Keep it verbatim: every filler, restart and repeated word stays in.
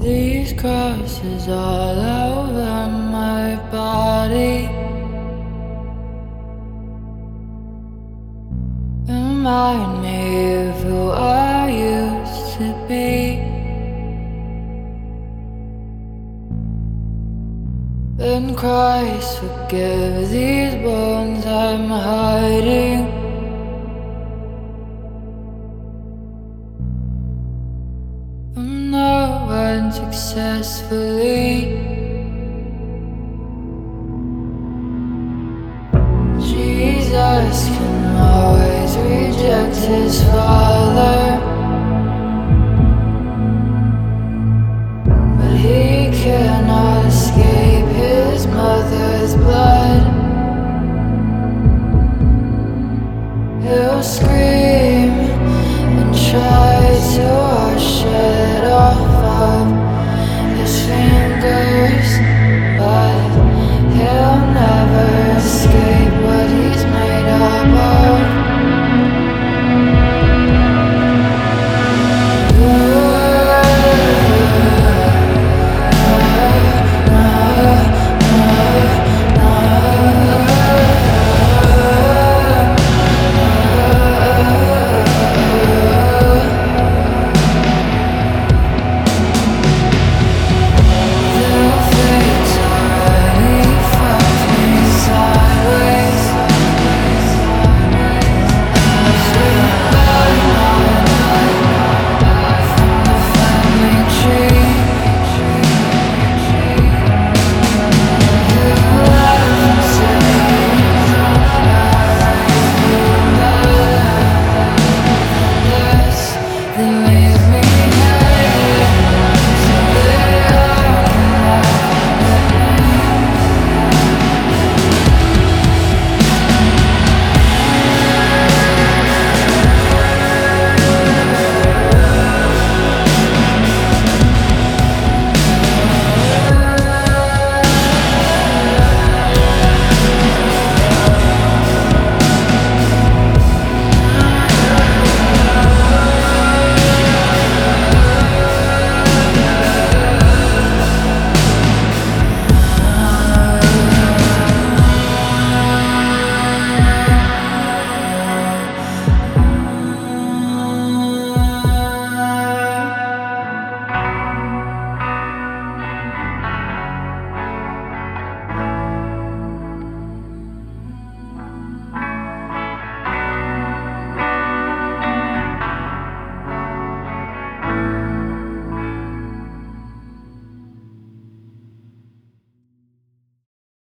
These crosses all over my body remind me of who I used to be. And Christ, forgive these bones I'm hiding. From no one successfully. Jesus can always reject his father, but he cannot escape his mother's blood. He'll scream and try to